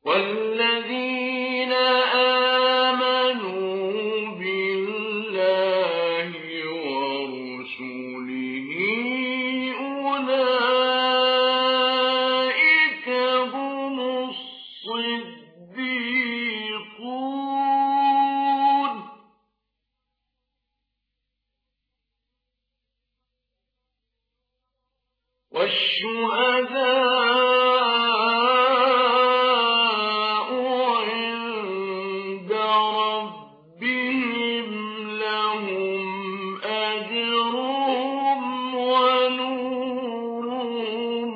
والذين آمنوا بالله ورسله أولئك هم الصديقون والشهداء عند ربهم لهم أجرهم ونورهم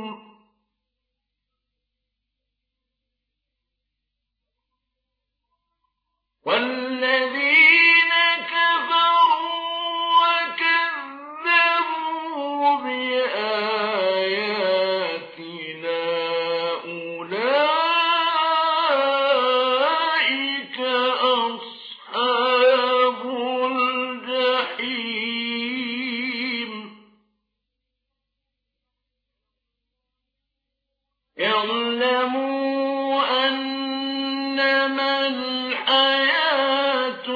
والذين كفروا وكذبوا بآياتنا أولئك أصحاب الجحيم اعلموا أنما الحياة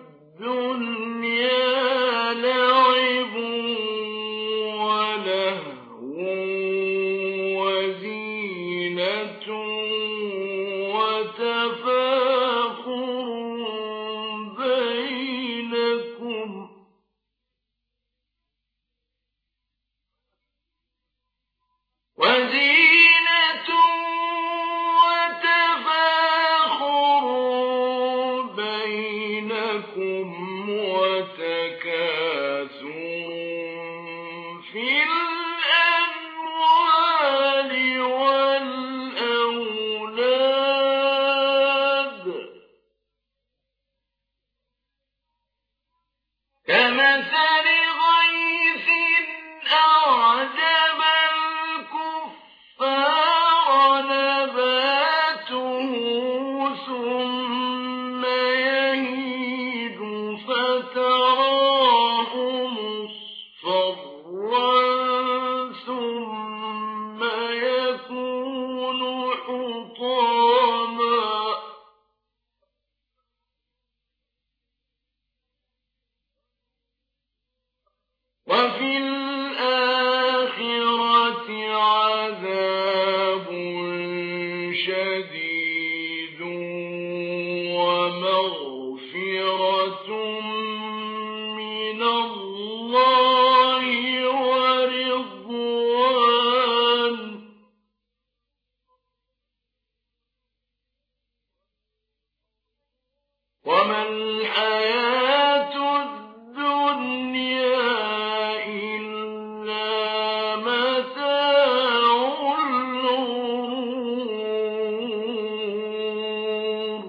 الدنيا لعب ولهو وزينة وتفاخر بينكم وتكاثر في الأموال والأولاد كمثل غيث أعجب الكفار نباته ثم يهيج فتراه مصفرا ثم يكون حطاما وفي الآخرة عذاب شديد ومغفرة من الله ورضوان وما الحياة الدنيا إلا متاع الغرور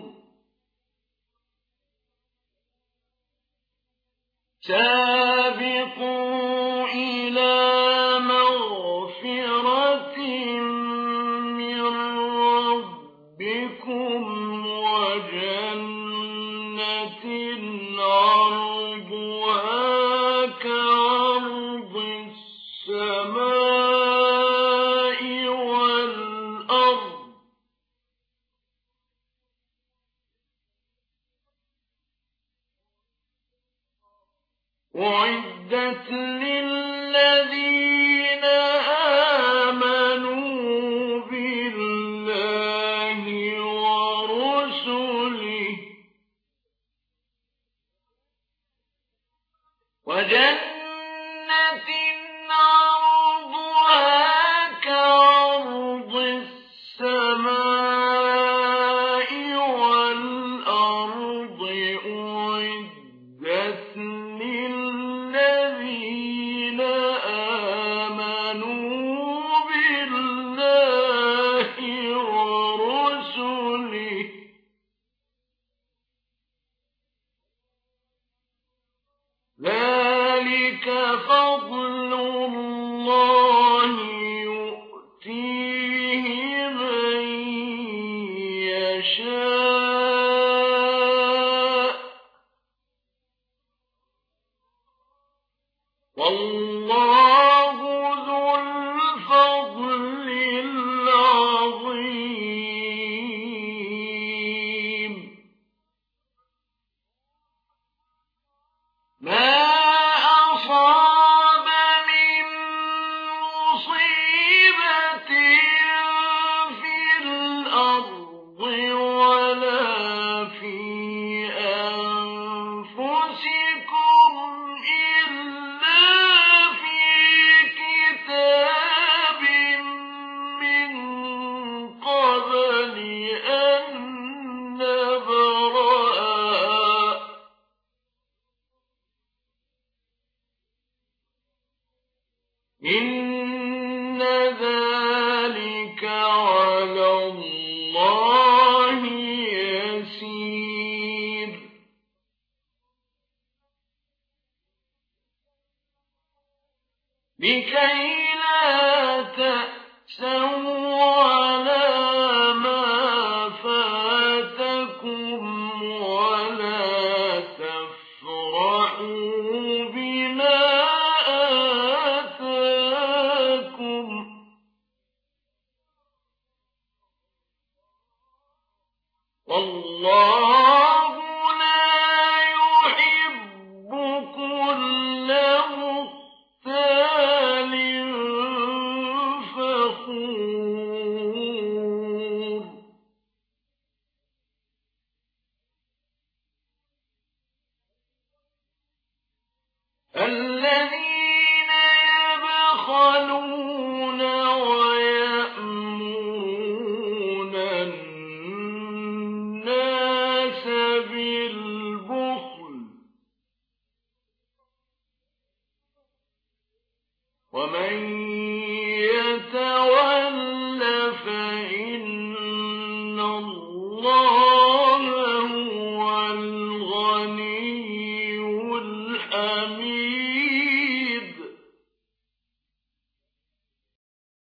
سابقوا إلى مغفرة من ربكم وجنة عرضها كعرض السماء والأرض أعدت للذين آمنوا بالله ورسله وجنة عرضها كعرض السماء والأرض أعدت للذين إن ذلك على الله يسير لكي لا تأسوا على ما فاتكم ولا تفرحوا بما آتاكم والله لا يحب كل مختال فخور الذين يبخلون ويأمرون الناس بالبخل ومن يتول فإن